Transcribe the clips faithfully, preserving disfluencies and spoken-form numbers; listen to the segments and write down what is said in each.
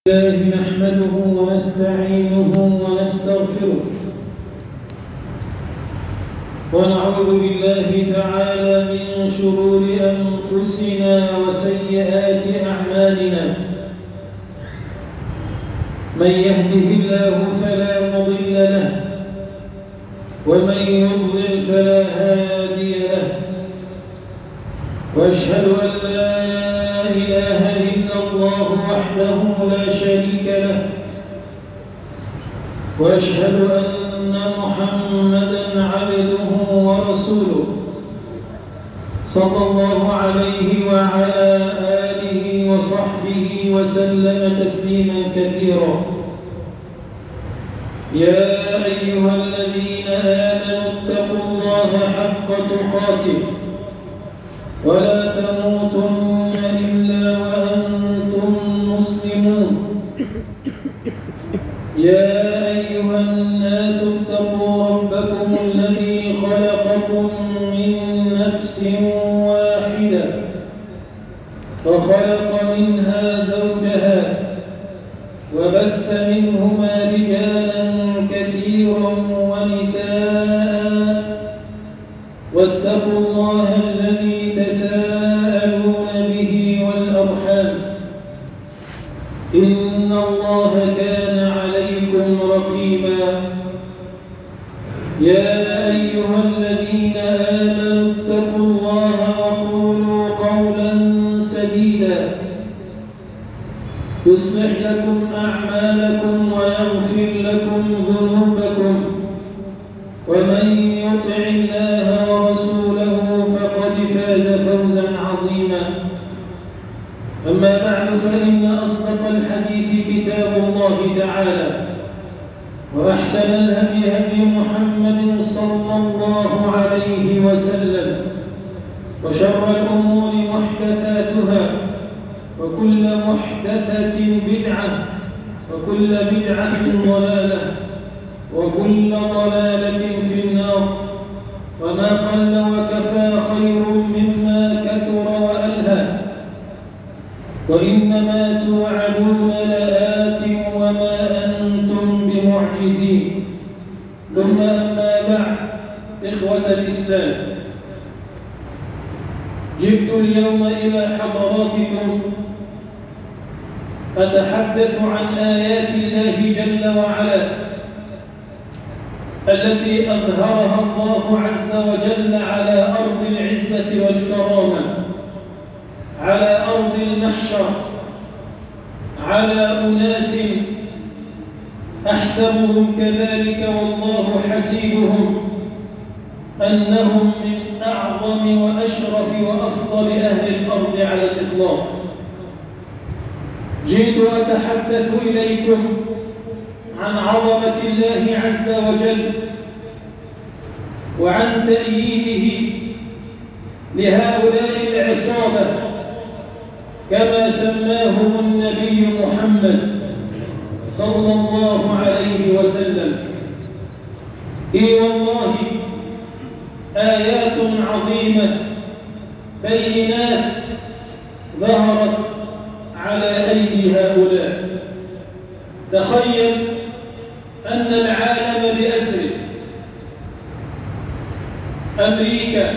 الله نحمده ونستعينه ونستغفره ونعوذ بالله تعالى من شرور أنفسنا وسيئات أعمالنا. من يهده الله فلا مضل له ومن يضلل فلا هادي له، وأشهد أن لا إله إلا الله وحده لا شريك له، وأشهد أن محمدًا عبده ورسوله صلى الله عليه وعلى آله وصحبه وسلم تسليمًا كثيرا. يا أيها الذين آمنوا اتقوا الله حق تقاته ولا تموتن إلا وأنتم مسلمون. يا أيها الناس اتقوا ربكم الذي خلقكم من نفس واحدة وخلق منها زوجها وبث منهما رجالا كثيرا ونساء، واتقوا الله الذي تساءلون به والأرحام، إن الله كان عليكم رقيبا. يا أيها الذين آمنوا اتقوا الله وقولوا قولا سديدا يصلح لكم أعمالكم ويغفر لكم ذنوبكم، ومن يطع الله ورسوله فقد فاز فوزا عظيما. أما بعد، فإن أصدق الحديث كتاب الله تعالى، وأحسن الهدي هدي محمد صلى الله عليه وسلم، وشر الأمور محدثاتها، وكل محدثة بدعة، وكل بدعة ضلالة، وكل ضلالة في النار. وما قل وكفى خير مما كثر وألهى، وإنما توعدون لآت وما أنتم بمعجزين. ثم أما بعد، إخوة الإسلام، جئت اليوم إلى حضراتكم أتحدث عن آيات الله جل وعلا التي أظهرها الله عز وجل على أرض العزة والكرامة، على أرض المحشر، على أناس أحسبهم كذلك والله حسيبهم أنهم من أعظم وأشرف وأفضل أهل الأرض على الإطلاق. جئت أتحدث إليكم عن عظمة الله عز وجل، وعن تأييده لهؤلاء العصابة كما سماهم النبي محمد صلى الله عليه وسلم. إي والله، آيات عظيمة بينات ظهرت على أيدي هؤلاء. تخيل أن العالم بأسره، أمريكا،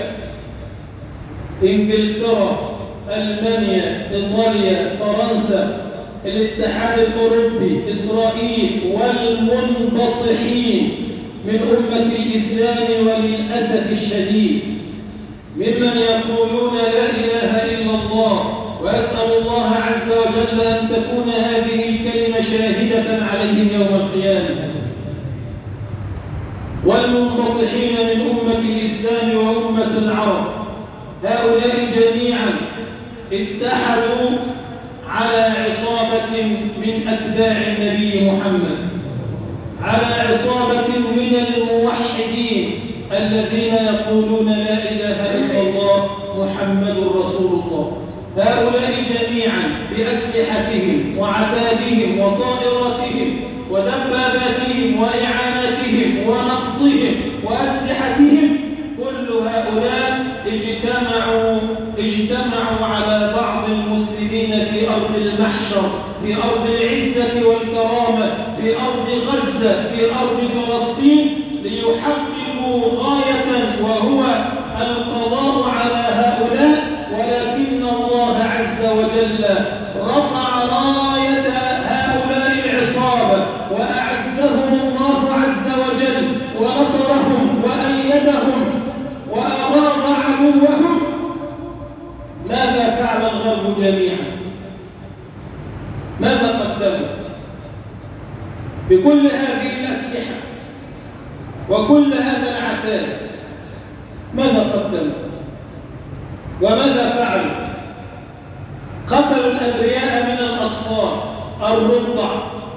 إنجلترا، ألمانيا، إيطاليا، فرنسا، الاتحاد الأوروبي، إسرائيل، والمنبطحين من أمة الإسلام وللأسف الشديد ممن يقولون لا إله إلا الله، وأسأل الله عز وجل أن تكون هذه الكلمة شاهدة عليهم يوم القيامة، والمنبطحين من أمة الإسلام وأمة العرب. هؤلاء جميعا اتحدوا على عصابة من أتباع النبي محمد، على عصابة من الموحدين الذين يقولون لا إله إلا الله محمد رسول الله. هؤلاء جميعا بأسلحتهم وعتادهم وطائراتهم ودباباتهم وإعانتهم ونفطهم وأسلحتهم، كل هؤلاء اجتمعوا اجتمعوا على بعض المسلمين في أرض المحشر في أرض العزة والكرامة، في أرض غزة، في أرض فلسطين، ليحققوا غاية وهو القضاء على هؤلاء. ولكن الله عز وجل رفع راية هؤلاء العصابة وأعزهم الله عز وجل ونصرهم وأيدهم وأغاظ عدوهم. ماذا فعل الغرب جميعا؟ ماذا قدموا بكل هذه الأسلحة وكل هذا العتاد؟ ماذا قدموا وماذا فعلوا؟ قتلوا الأبرياء من الأطفال الرضع،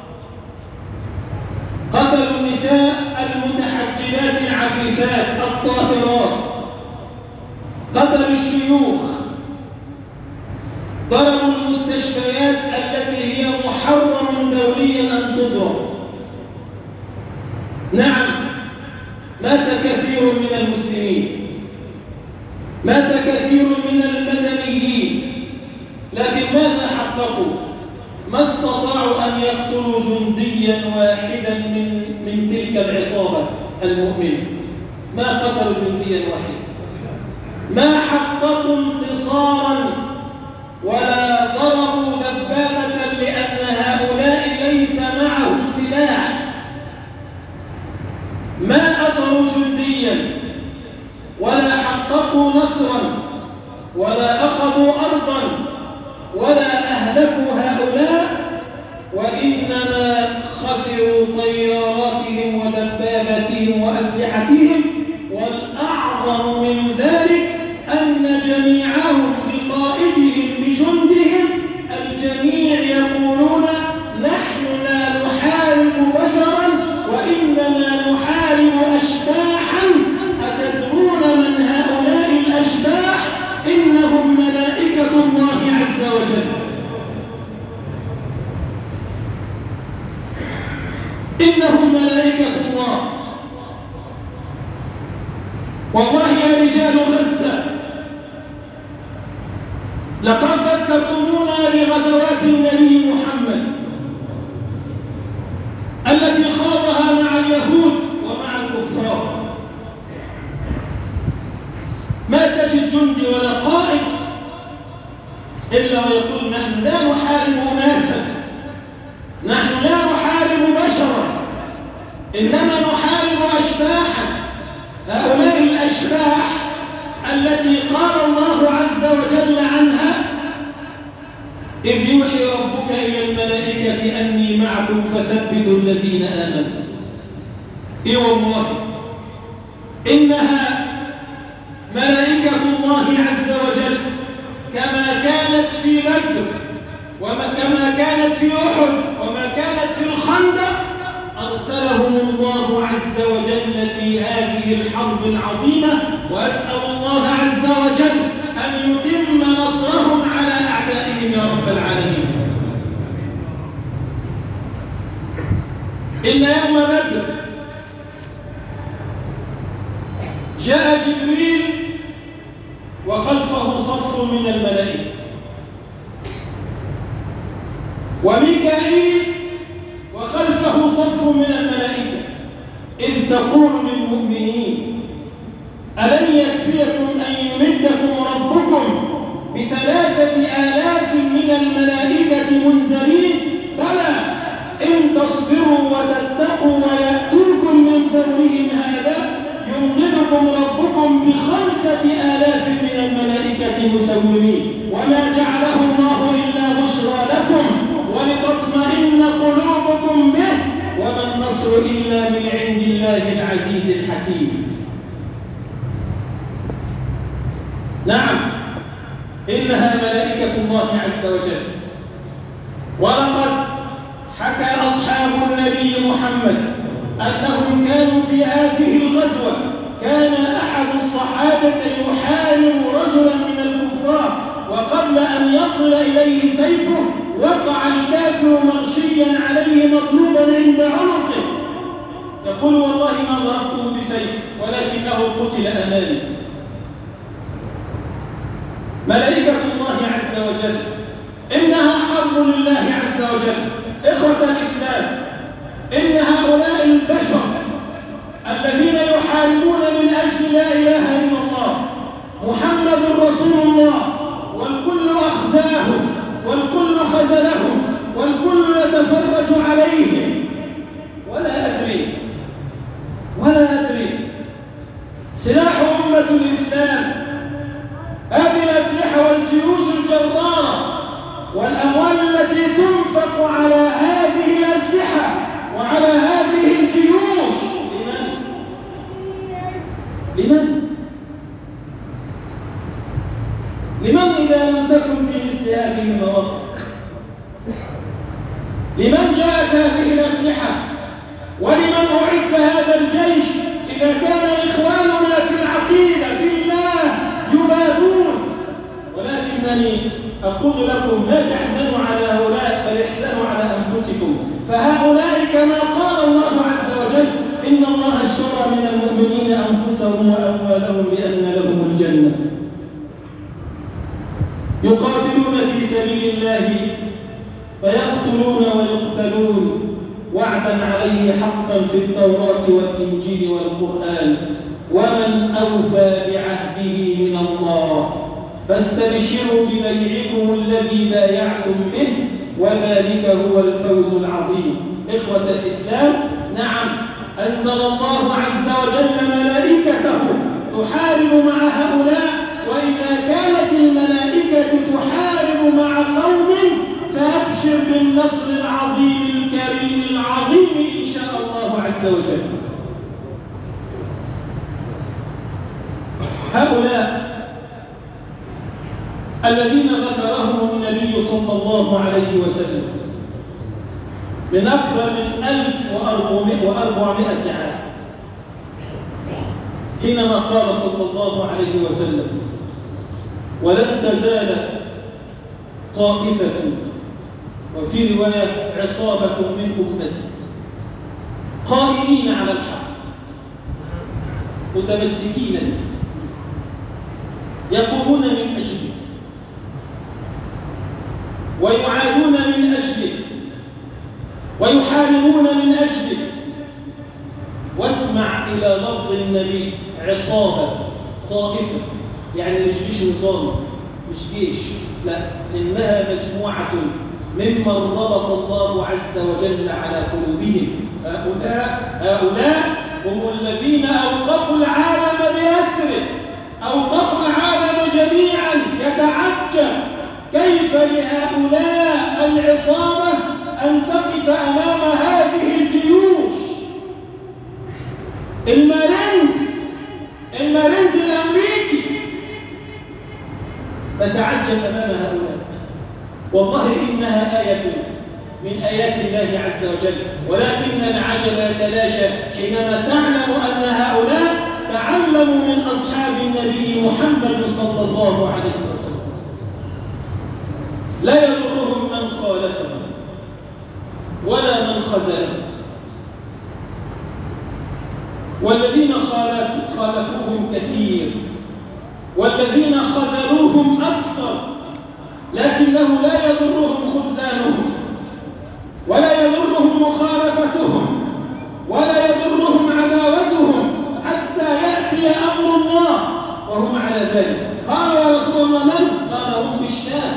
قتلوا النساء المتحجبات العفيفات الطاهرات، قتلوا الشيوخ، ضربوا المستشفيات التي هي محرم دوليا أن تضرب. نعم، مات كثير من المسلمين، مات كثير من المدنيين، لكن ماذا حققوا؟ ما استطاعوا أن يقتلوا جنديا واحدا من من تلك العصابة المؤمنة. ما قتلوا جنديا واحدا، ما حققوا انتصارا ولا ضربوا دبابة، لأن هؤلاء ليس معهم سلاح. ما أسروا جنديا ولا حققوا نصرا ولا أخذوا أرضا ولا أهلكوا هؤلاء، وإنما خسروا طياراتهم ودباباتهم وأسلحتهم. والأعظم من ذلك أن جميعهم بقائدهم بجندهم الجميع يقولون نحن لا نحارب بشرا وإنما نحارب أشباحا. أتدرون من هؤلاء الأشباح؟ إنهم ملائكة الله عز وجل. إنهم ملائكة الله. والله يا رجال غزة، لقد ذكرتمونا بغزوات النبي محمد التي خاضها مع اليهود ومع الكفار. ما تجد جندي ولا قائد إلا ويقول نحن لا نحارب أناسا، نحن لا نحارب بشرا، إنما نحارب أشباحا. هؤلاء الأشباح التي قال الله عز وجل عنها إذ يوحي ربك إلى الملائكة أني معكم فثبتوا الذين آمنوا. إي والله إنها ملائكة الله عز وجل، كما كانت في بدر وكما كانت في أحد وما كانت في الخندق، أرسلهم الله عز وجل في هذه الحرب العظيمة. وأسأل الله عز وجل أن يتم نصرهم على أعدائهم يا رب العالمين. إن يوم بدر جاء جبريل وخلفه صف من الملائكة، وميكائيل وخلفه صف من الملائكة، إذ تقول للمؤمنين ألن يكفيكم أن يمدكم ربكم بثلاثة آلاف من الملائكة منزلين؟ بلى إن تصبروا وتتقوا ويأتوكم من فورهم هذا يمددكم ربكم بخمسة آلاف من الملائكة مسومين. وما جعله الله إلا بشرى لكم ولتطمئن قلوبكم به وما النصر إلا من عند الله العزيز الحكيم. نعم، إنها ملائكة الله عز وجل. ولقد حكى أصحاب النبي محمد أنهم كانوا في هذه الغزوة، كان أحد الصحابة يحارب رجلا من الكفار، وقبل أن يصل إليه سيفه وقع الكافر مغشيا عليه مطلوبا عند عنقه، يقول والله ما ضربته بسيف ولكنه قتل أمامي. ملائكة الله عز وجل. إنها حرب لله عز وجل. إخوة الإسلام، إن هؤلاء البشر الذين يحاربون من أجل لا إله إلا الله محمد رسول الله، والكل أخزاهم والكل خزلهم والكل يتفرج عليهم، ولا أدري ولا أدري سلاح أمة الإسلام هذه الأسلحة والجيوش الجرارة والأموال التي تنفق على هذه الأسلحة وعلى هذه الجيوش لمن؟ لمن؟ لمن إذا لم تكن في مثل هذه المواقف؟ لمن جاءت هذه الأسلحة؟ ولمن أعد هذا الجيش إذا كان إخواننا في العقيدة في الله يبادون؟ ولكنني أقول لكم لا تحزنوا على هؤلاء، بل احزنوا على أنفسكم، فهؤلاء كما قال الله عز وجل إن الله اشترى من المؤمنين أنفسهم وأموالهم بأن لهم الجنة يقاتلون في سبيل الله فيقتلون ويقتلون وعدا عليه حقا في التوراة والإنجيل والقرآن، ومن أوفى بعهده من الله فاستبشروا ببيعكم الذي بايعتم به وذلك هو الفوز العظيم. إخوة الإسلام، نعم أنزل الله عز وجل ملائكته تحارب مع هؤلاء، وإذا كانت الملائكة تحارب مع قوم فأبشر بالنصر العظيم الكريم العظيم إن شاء الله عز وجل. هؤلاء الذين ذكرهم النبي صلى الله عليه وسلم من أكثر من ألف وأربعمائة عام، حينما قال صلى الله عليه وسلم ولن تزال طائفة وفي رواية عصابة من أمتي قائمين على الحق متمسكين به يقومون من أجله ويعادون من أجله ويحاربون من أجله. واسمع إلى لفظ النبي عصابة طائفة، يعني مش جيش نظام مش جيش، لا، إنها مجموعة ممن ربط الله عز وجل على قلوبهم. هؤلاء هؤلاء هم الذين أوقفوا العالم بأسره، أوقفوا العالم جميعا يتعجب كيف لهؤلاء العصابة أن تقف أمام هذه الجيوش. المارينز المارينز الأمريكي تتعجب أمام هؤلاء. والله إنها آية من آيات الله عز وجل، ولكن العجب يتلاشى حينما تعلم أن هؤلاء تعلموا من أصحاب النبي محمد صلى الله عليه وسلم. لا يضرهم من خالفهم ولا من خذلهم، والذين خالفوهم كثير والذين خذلوهم أكثر، لكنه لا يضرهم خذلانهم ولا يضرهم مخالفتهم ولا يضرهم عداوتهم حتى يأتي أمر الله وهم على ذلك. قال يا رسول الله من؟ قال هم بالشام،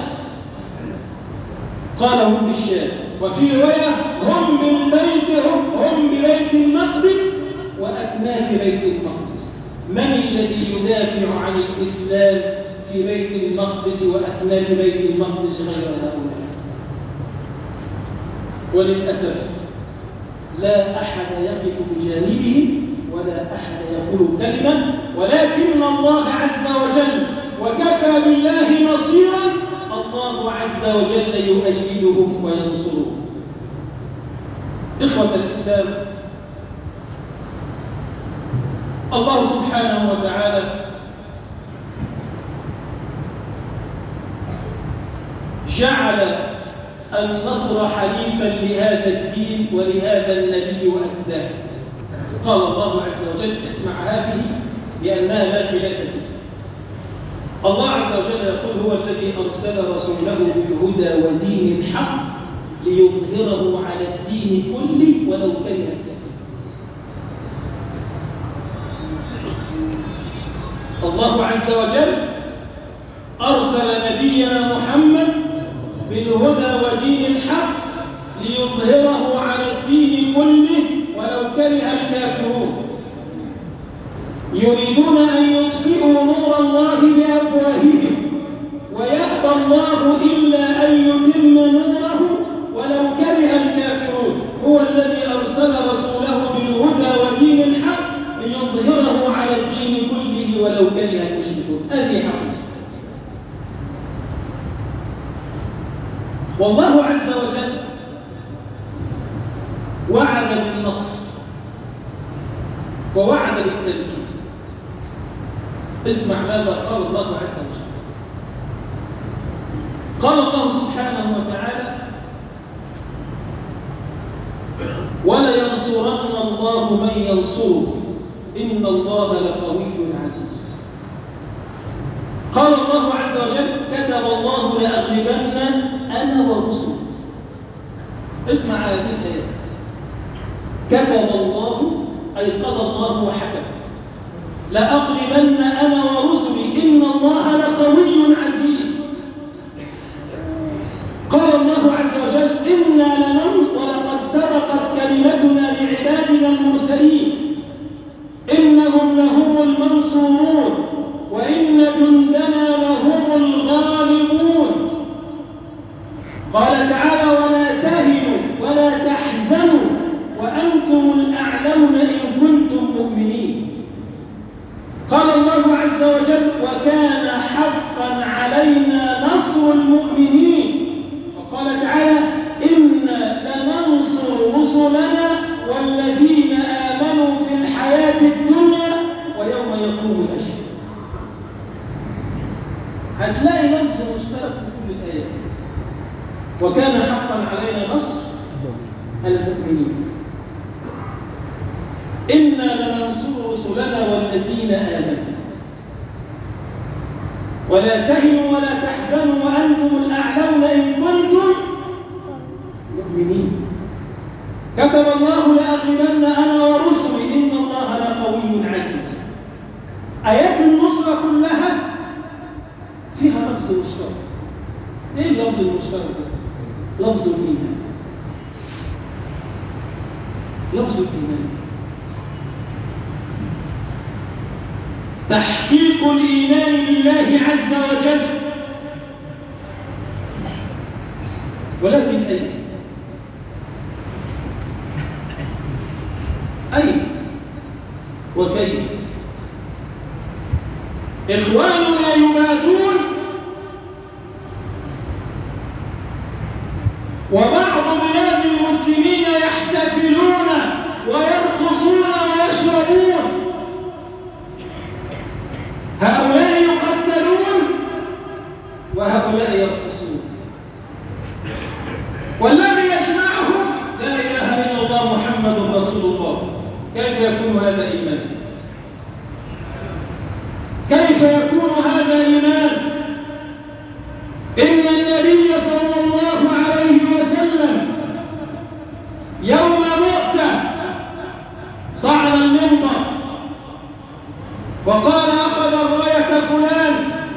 قال هم بالشام، وفي رواية هم بالبيت هم, هم ببيت المقدس وأكناف بيت المقدس. من الذي يدافع عن الإسلام في بيت المقدس وأكناف بيت المقدس غير هؤلاء؟ وللأسف لا أحد يقف بجانبهم ولا أحد يقول كلمة، ولكن الله عز وجل وكفى بالله نصيرا، الله عز وجل يؤيدهم وينصرهم. إخوة الإسلام، الله سبحانه وتعالى جعل النصر حليفا لهذا الدين ولهذا النبي وأتباعه. قال الله عز وجل، اسمع هذه لأنها لا خلاف فيها، الله عز وجل يقول هو الذي أرسل رسوله بالهدى ودين الحق ليظهره على الدين كله ولو كره الكافرون. الله عز وجل أرسل نبينا محمد بالهدى ودين الحق ليظهره على الدين كله ولو كره الكافرون. يريدون أن يطفئوا نور الله بأفواههم ويأبى الله إلا أن يتم نوره ولو كره الكافرون. هو الذي أرسل رسوله بالهدى ودين الحق ليظهره على الدين كله ولو كره المشركون. هذه حق. والله عز وجل وعد بالنصر ووعد بالتمكين. اسمع ماذا قال الله عز وجل. قال الله سبحانه وتعالى ولينصرن الله من ينصره إن الله لقوي عزيز. قال الله عز وجل كتب الله لأغلبن أنا ورسلي. اسمع هذه الآيات. كتب الله أي قضى الله وحكم لأغلبن أنا ورسلي إن الله لقوي عزيز. قال الله عز وجل إنا لننصر ولقد سبقت كلمتنا لعبادنا المرسلين إنهم لهم المنصورون وإن جندنا لهم الغالبون. قال تعالى ولا تهنوا ولا تحزنوا وأنتم الأعلون إن كنتم مؤمنين. قال الله عز وجل وكان حقا علينا نصر المؤمنين. وقال تعالى إنا لننصر رسلنا والذين آمنوا في الحياة الدنيا ويوم يقوم الأشهاد. هتلاقي لفظ مشترك في كل الآيات. وكان حقا علينا نصر المؤمنين. إنا لننصر رسلنا والذين آمنوا ولا تهنوا ولا تحزنوا وأنتم الأعلون إن كنتم مؤمنين. كتب الله لأغلبن أنا ورسلي إن الله لقوي عزيز. آيات النصرة كلها فيها لفظ مشترك. إيه اللفظ المشترك ده؟ لفظ الإيمان. لفظ الإيمان تحقيق الإيمان بالله عز وجل. ولكن أين؟ أين؟ وكيف؟ إخواننا يبادون وبعض بلاد المسلمين يحتفلون ويرقصون ويشربون. هؤلاء يقتلون وهؤلاء يرقصون. والذي يجمعهم لا إله إلا الله محمد رسول الله. كيف يكون هذا إيمان؟ كيف يكون هذا إيمان؟ إن النبي صلى الله عليه وسلم يوم مؤتة صعد المنبر وقال أخذ الراية فلان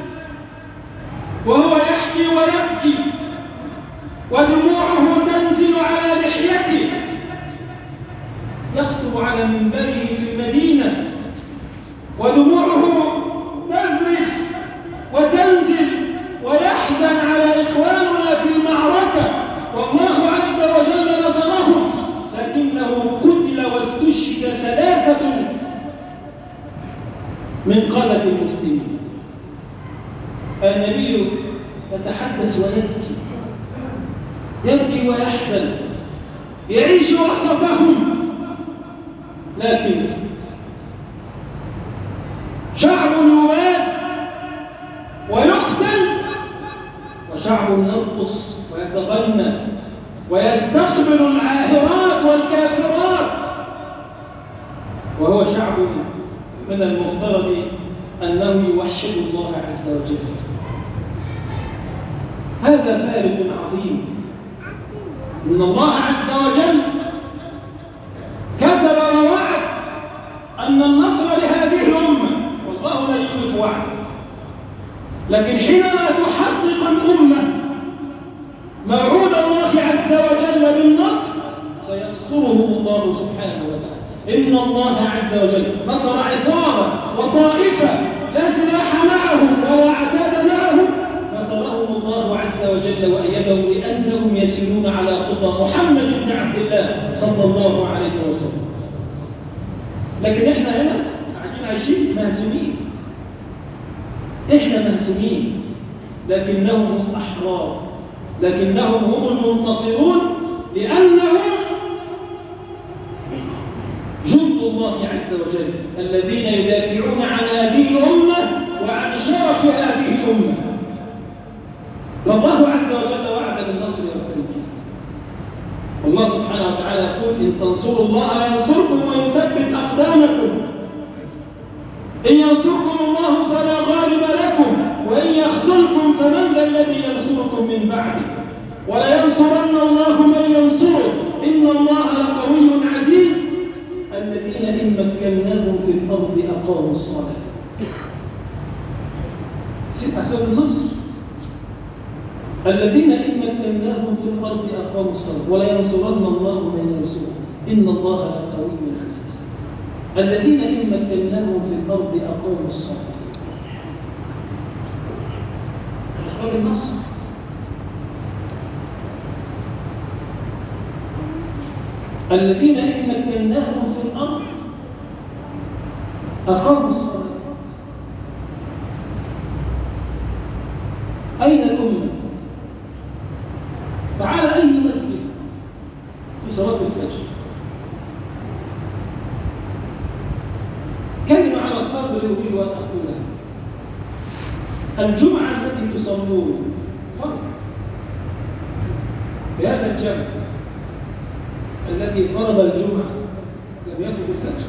وهو يحكي ويبكي ودموعه تنزل على لحيته. يخطب على منبره في المدينة ودموعه تذرف وتنزل ويحزن على إخواننا في المعركة والله عز وجل نصرهم، لكنه قتل واستشهد ثلاثة من قادة المسلمين. النبي يتحدث ويبكي، يبكي ويحزن، يعيش وسطهم، لكن شعب يباد ويقتل وشعب يرقص ويتغنى ويستقبل العاهرات والكافرات، وهو شعب من المفترض أنه يوحد الله عز وجل. هذا فارق عظيم. إن الله عز وجل كتب ووعد أن النصر لهذه الأمة، والله لا يخلف وعده. لكن حينما تحقق الأمة موعود الله عز وجل بالنصر سينصرهم الله سبحانه وتعالى. إن الله عز وجل نصر عصابة وطائفة لا سلاح معهم ولا عتاد معهم، نصرهم الله عز وجل وأيدهم لأنهم يسيرون على خطى محمد بن عبد الله صلى الله عليه وسلم. لكن إحنا هنا قاعدين عايشين مهزومين، إحنا مهزومين، لكنهم هم أحرار، لكنهم هم المنتصرون، لأنهم جند الله عز وجل الذين يدافعون عن هذه الأمة وعن شرف هذه الأمة. فالله عز وجل وعد بالنصر والتمكين. والله سبحانه وتعالى يقول: إن تنصروا الله ينصركم ويثبت أقدامكم. إن ينصركم الله فلا غالب لكم وإن يخذلكم فمن ذا الذي ينصركم من بعده ولينصرن الله من ينصره إن الله لقوي عزيز. الذين إن مكناهم في الأرض أقاموا الصلاة. ست أسباب النصر. الذين إن مكناهم في الأرض أقاموا الصلاة ولينصرن الله من ينصره إن الله لقوي عزيز. الذين إن مكناهم في الأرض أقاموا الصلاة. أسباب النصر. الذين إن مكناهم في الأرض أقاموا الصلاة. أين الأمة؟ تعال أي مسجد في صلاة الفجر. كلمة على الصدر أريد أن أقولها. الجمعة التي تصلون فرض بهذا الجمع الذي فرض الجمعة لم يفرض الفجر.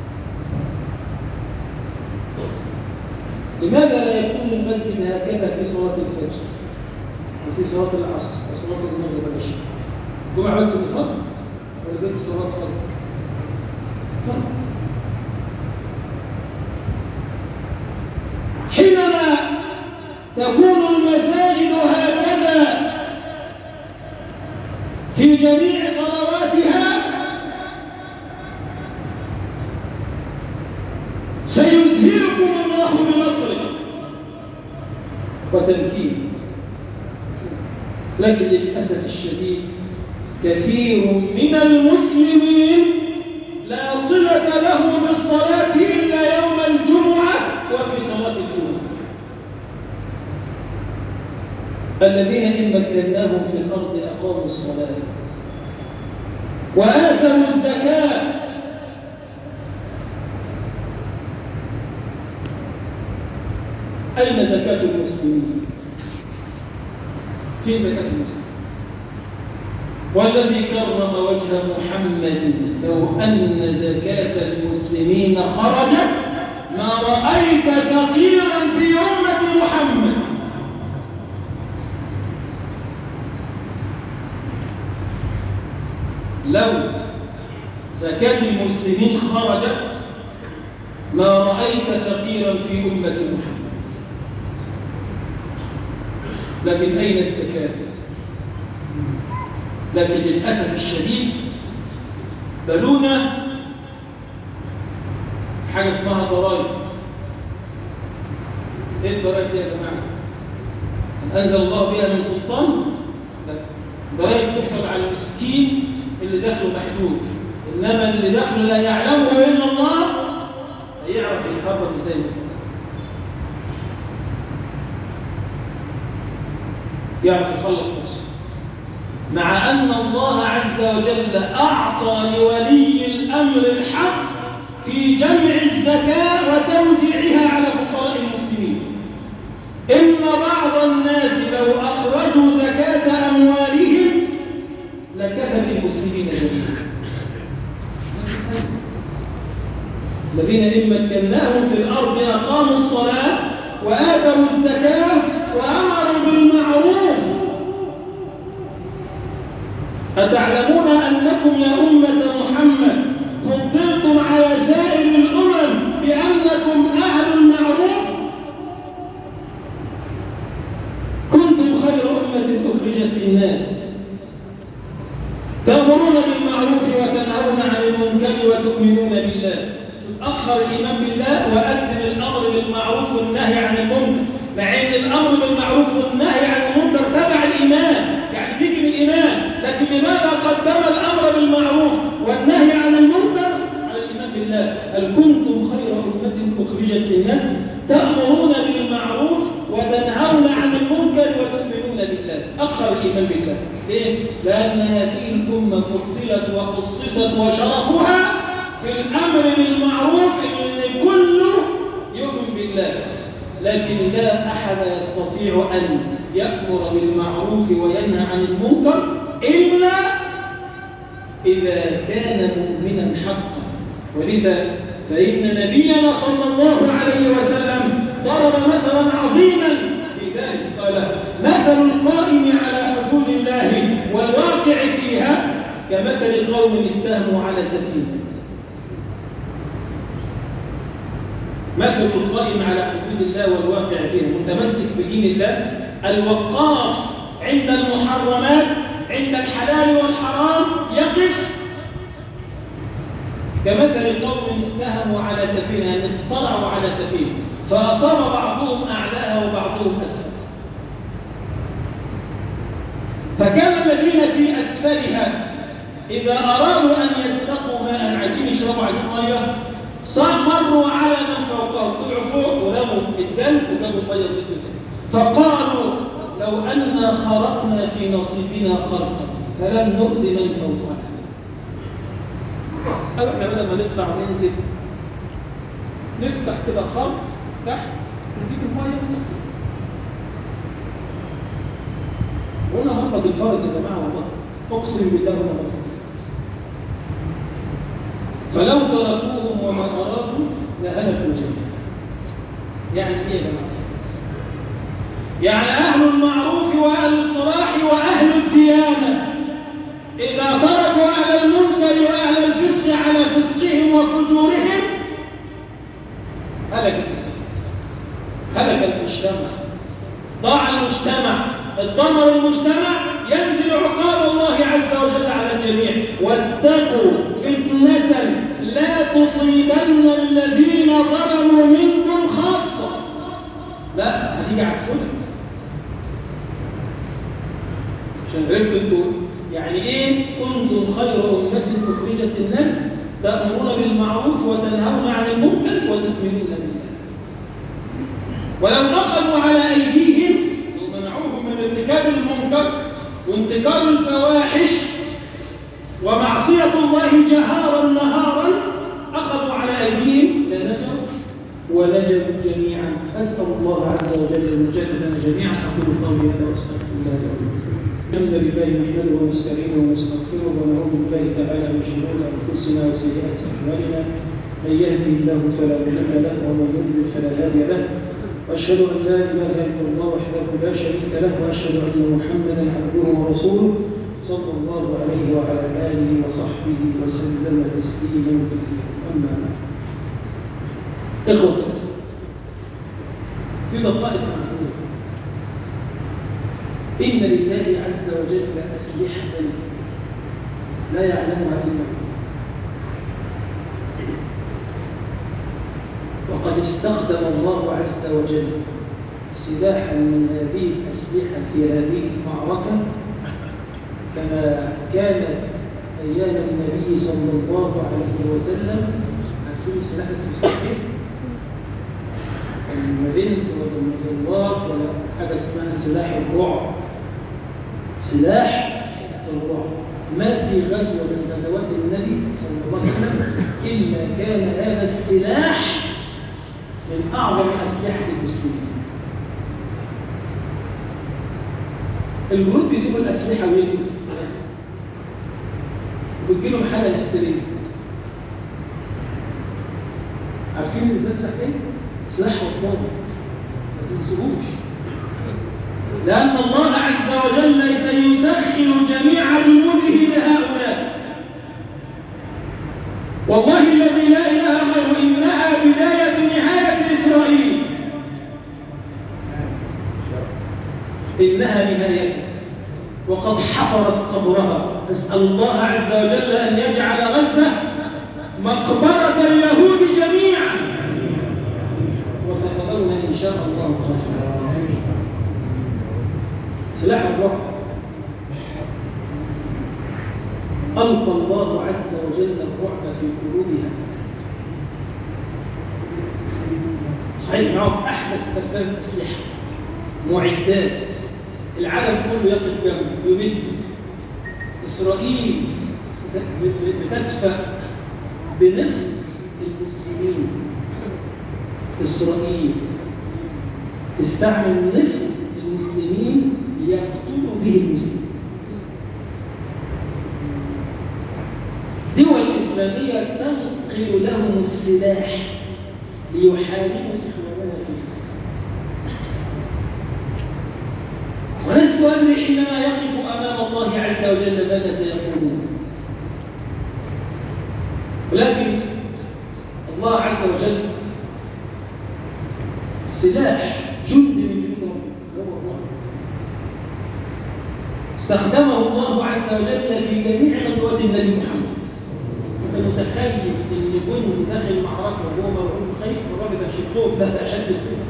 لماذا لا يكون المسجد هكذا في صلاة الفجر وفي صلاة العصر وصلاة المغرب والعشاء؟ الجمعة بس بفرض ولا بيت الصلاة فرض؟ فرض. حينما تكون المساجد هكذا في جميع صلواتها سيزهركم الله بنصره وتمكينه. لكن للأسف الشديد كثير من المسلمين لا صلة له بالصلاة إلا يوم الجمعة وفي صلاة الجمعة. الذين إن مكناهم في الأرض أقاموا الصلاة وآتوا الزكاة. أين زكاة المسلمين؟ في زكاة المسلمين. والذي كرم وجه محمد لو أن زكاة المسلمين خرجت ما رأيت فقيرا في أمة محمد. لو زكاة المسلمين خرجت ما رأيت فقيرا في أمة محمد. لكن أين الزكاة؟ لكن للأسف الشديد بلونا حاجة اسمها ضرائب. ايه الضرائب دي يا جماعة؟ أنزل الله بها من سلطان؟ لا. ضرائب تفرض على المسكين اللي دخله محدود، إنما اللي دخله لا يعلمه إلا الله هيعرف يتهرب ازاي. يعرف يخلص نفسه، مع أن الله عز وجل أعطى لولي الأمر الحق في جمع الزكاة وتوزيعها على فقراء المسلمين. إن بعض الناس لو أخرجوا زكاة أموالهم لكفت المسلمين جميعا. الذين إن مكناهم في الأرض أقاموا الصلاة وآتوا الزكاة وأمروا بالمعروف. أتعلمون أنكم يا أمة محمد فضلتم على سائر الأمم بأنكم أهل المعروف؟ كنتم خير أمة أخرجت للناس تأمرون بالمعروف وتنهون عن المنكر وتؤمنون بالله. تتأخر الإيمان بالله وقدم الأمر بالمعروف والنهي عن المنكر، مع أن الأمر بالمعروف والنهي عن المنكر تبع الإيمان، يعني بيجي من الإيمان، لكن لماذا قدم الأمر بالمعروف والنهي عن المنكر على الإيمان بالله؟ هل كنتم خير أمة أخرجت للناس تأمرون بالمعروف وتنهون عن المنكر وتؤمنون بالله. أخر الإيمان بالله. ليه؟ لأن هذه الأمة فضلت وخصصت وشرفها في الأمر بالمعروف إن كله يؤمن بالله، لكن لا أحد يستطيع أن يأمر بالمعروف وينهى عن المنكر إلا إذا كان مؤمنا حقا. ولذا فإن نبينا صلى الله عليه وسلم ضرب مثلا عظيما في ذلك، قال: مثل القائم على حدود الله والواقع فيها كمثل قوم استهموا على سفينة. مثل القائم على حدود الله والواقع فيها، متمسك بدين الله، الوقاف عند المحرمات، عند الحلال والحرام يقف كمثل قوم استهموا على سفينة، يعني اقترعوا على سفينة فأصاب بعضهم أعلاها وبعضهم أسفل، فكان الذين في أسفلها إذا أرادوا أن يستقوا ماء، عايزين يشربوا، عايزين مية، مروا على من فوقهم، طلعوا فوق ورموا الدلو وجابوا المية بنسبة، فقالوا: لو أن خرقنا في نصيبنا خرقا فلم نؤذي من فوقنا. قالوا: احنا بدل ما نطلع وننزل نفتح كده خرق تحت ونجيب المية ونخرج. وقلنا مربط الفرس يا جماعة، والله أقسم بالله هنا مربط الفرس. فلو تركوهم وما أرادوا لهلكوا جميعا. يعني إيه يا جماعة؟ يعني أهل المعروف وأهل الصلاح وأهل الديانة إذا تركوا أهل المنكر وأهل الفسق على فسقهم وفجورهم هلك السفر، هلك المجتمع، ضاع المجتمع، اتدمر المجتمع، ينزل عقاب الله عز وجل على الجميع. واتقوا فتنة لا تصيبن الذين ظلموا منكم خاصة. لا، هتيجي على الكل. عشان عرفتوا انتوا يعني ايه كنتم خير أمة أخرجت للناس تأمرون بالمعروف وتنهون عن المنكر وتؤمنون بالله. ولو أخذوا على أيديهم ومنعوهم من ارتكاب المنكر وانتكار الفواحش ومعصية الله جهارا نهارا، أخذوا على أيديهم لنجوا ونجوا جميعا. أسأل الله عز وجل أن يجعلنا جميعا. أقول قولي هذا وأستغفر الله لي. الحمد لله نحمده ونستعينه ونستغفره ونعوذ بالله تعالى من شرور أنفسنا وسيئات أعمالنا. من يهده الله فلا مضل له ومن يضلل فلا هادي له. وأشهد أن لا إله إلا الله وحده لا شريك له، وأشهد أن محمدا عبده ورسوله صلى الله عليه وعلى آله وصحبه وسلم تسليما كثيرا. أما بعد، إخوة الإسلام، في دقائق معدودة إن لله عز وجل أسلحة لا يعلمها إلا الله، وقد استخدم الله عز وجل سلاحا من هذه الأسلحة في هذه المعركة كما كانت أيام النبي صلى الله عليه وسلم. عارفين سلاح اسمه سلاح إيه؟ المريز ولا المظلات ولا حاجة اسمها سلاح الرعب. سلاح الرعب ما في غزوة من غزوات النبي صلى الله عليه وسلم إلا كان هذا السلاح من أعظم أسلحة المسلمين. الجنود بيسيبوا الأسلحة ويجوا بس وبتجيلهم حالة هستيرية. عارفين الناس تحت ايه؟ سلاح وطنابة، ما تنسوهوش. لأن الله عز وجل سيسخر جميع جنوده لهؤلاء. والله الذي لا إله غيره إنها بداية نهاية إسرائيل، إنها نهايته، وقد حفرت قبرها. نسأل الله عز وجل أن يجعل غزة مقبرة اليهود جميعا، وسترون إن شاء الله قريبا. سلاح الرعب ألقى الله عز وجل الرعب في قلوبها. صحيح معهم أحدث ترسانة أسلحة، معدات، العالم كله يقف جنبه يمد. إسرائيل بتدفع بنفط المسلمين. إسرائيل تستعمل نفط المسلمين ليقتلوا به المسلمين. دول إسلامية تنقل لهم السلاح ليحاربوا إخواننا في مصر. ولست أدري حينما يقف أمام الله عز وجل ماذا سيقولون، ولكن الله عز وجل سلاح جند من جنود ربه استخدمه الله عز وجل في جميع غزوات النبي محمد. انت متخيل ان جند داخل المعركه وهو مرعوب خايف؟ الراجل ده مش الخوف، لا ده اشد الخوف.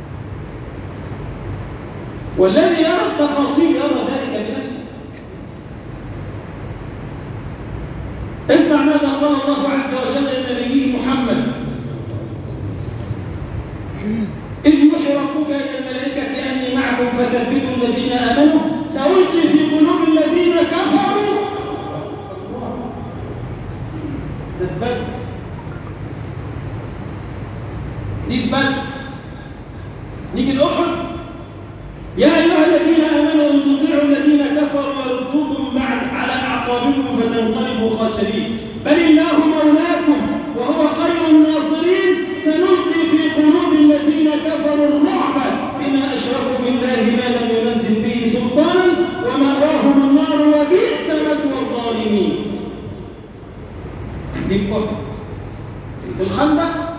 والذي يرى التفاصيل يرى ذلك بنفسه. اسمع ماذا قال الله عز وجل لنبيه محمد إذ يوحي ربك إلى الملائكة أني معكم فثبتوا الذين آمنوا سألقي في قلوب الذين كفروا. نثبت دي في بدر. نيجي لأحد يا أيها الذين آمنوا إن تطيعوا الذين كفروا يردوكم بعد على أعقابكم فتنقلبوا خاسرين بل الله مولاكم وهو خير الناصرين سنلقي في قلوب الذين كفروا الرعب بما أشركوا بالله ما لم ينزل به سلطانا ومأواهم النار وبئس مثوى الظالمين. دي في أحد. في الخندق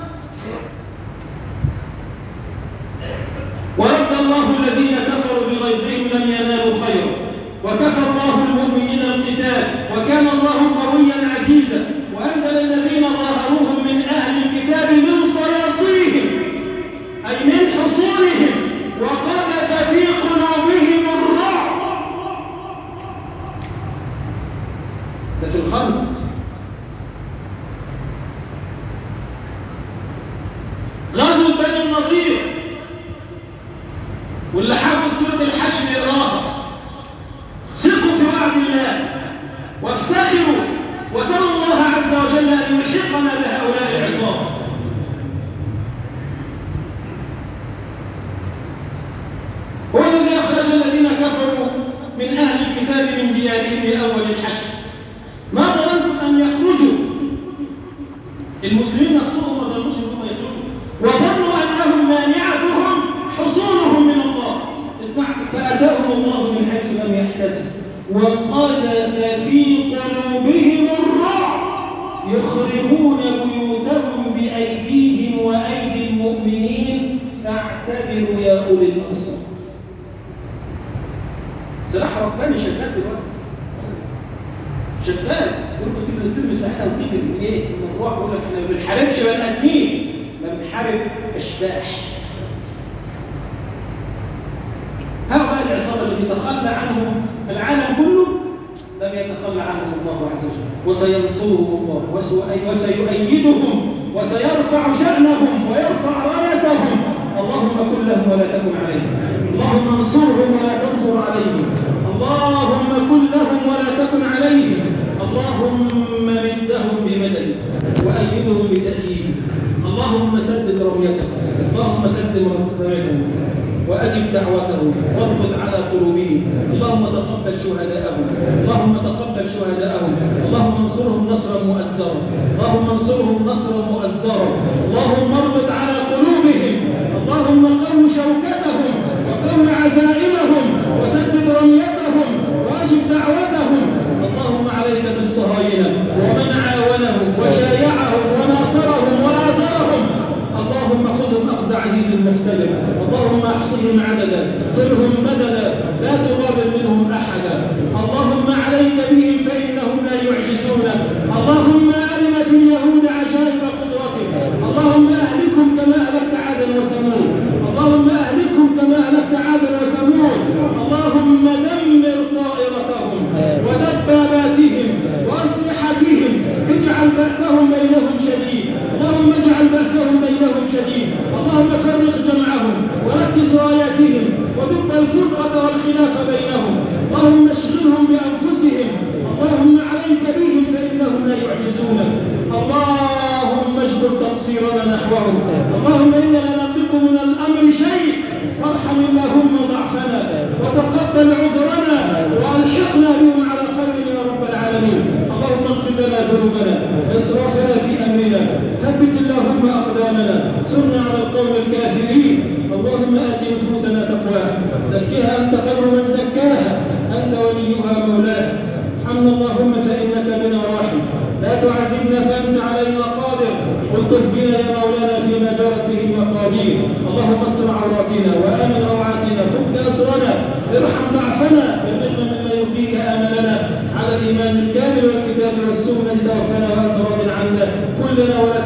ورد الله الذين كفروا بغيظهم لم ينالوا خيرا وكفى الله المؤمنين القتال وكان الله قويا عزيزا وأنزل الذين ظاهروهم من أهل الكتاب من صياصيهم أي من حصونهم وقذف في قلوبهم الرعب. ده في الخندق. غزوة بني النضير واللي حافظ سورة الحشر يقراها. ثقوا في وعد الله وافتخروا وسألوا الله عز وجل أن يلحقنا بهؤلاء العصابة. هو الذي أخرج الذين كفروا من أهل الكتاب من ديارهم لأول الحشر. ما ظننتم أن يخرجوا؟ المسلمين نفسهم ما ظنوش أنهم يخرجوا وظنوا أنهم مانعتهم حصونهم من الله. اسمع فأتاهم الله من حيث لم يحتسب وقذف في قلوبهم الرعب يخربون بيوتهم بأيديهم وأيدي المؤمنين فاعتبروا يا أولي الأبصار. سلاح رباني شغال دلوقتي شغال. يقولوا تجري ترمي سلاحها وتجري من ايه؟ من الرعب. يقول لك احنا ما بنحاربش بني ادمين، ما بنحارب اشباح. هؤلاء العصابة التي تخلى عنهم العالم كله لم يتخلى عنهم الله عز وجل وسينصرهم الله وسيؤيدهم وسيرفع شأنهم ويرفع رايتهم. اللهم كن لهم ولا تكن عليهم. اللهم انصرهم ولا تنصر عليهم. اللهم كن لهم ولا تكن عليهم. اللهم مدهم بمددك وأيدهم بتأييدك. اللهم سدد رميتهم. اللهم سدد مرتبهم. وأجب دعوتهم واربط على قلوبهم. اللهم تقبل شهداءهم، اللهم تقبل شهداءهم، اللهم انصرهم نصرا مؤزرا، اللهم انصرهم نصرا مؤزرا، اللهم اربط على قلوبهم، اللهم قو شوكتهم وقو عزائمهم وسدد رميتهم واجب دعوتهم. اللهم عليك بالصهاينة ومن عاونهم وشايعهم وناصرهم وآزرهم. اللهم خذهم أخذ عزيز مقتدر، اللهم احصهم عددا طلهم بددا لا تغادر منهم أحدا. اللهم عليك بهم فإنهم لا يعجزونك. اللهم أرنا في اليهود عجائب قدرتك. اللهم أهلكم كما أهلكت عادا وثمود، اللهم أهلكم كما أهلكت عادا وثمود. اللهم دمر طائرتهم ودباباتهم وأسلحتهم، اجعل بأسهم بينهم شديد، اللهم اجعل بأسهم بينهم شديد. اللهم فرق جمعهم ونكس راياتهم ودب الفرقة والخلاف بينهم. اللهم اشغلهم بأنفسهم، اللهم عليك بهم فإنهم لا يعجزونك. اللهم اجبر تقصيرنا نحوهم. اللهم إننا لا نملك من الأمر شيء، فارحم اللهم ضعفنا وتقبل عذرنا وألحقنا بهم على خير يا رب العالمين. اللهم اغفر لنا ذنوبنا وإسرافنا في أمرنا، ثبت اللهم أقدامنا، سرنا على القوم الكافرين. اللهم آت نفوسنا تقواها، زكها أنت خير من زكاها، أنت وليها مولاها. ارحمنا اللهم فإنك بنا راحم، لا تعذبنا فأنت علينا قادر، والطف بنا يا مولانا فيما جرت به المقادير. اللهم استر عوراتنا وآمن روعاتنا، فك أسرنا، ارحم ضعفنا، بلغنا مما يرضيك آملنا على الإيمان الكامل والكتاب والسنة، توفنا وأنت راض عنا كلنا ولا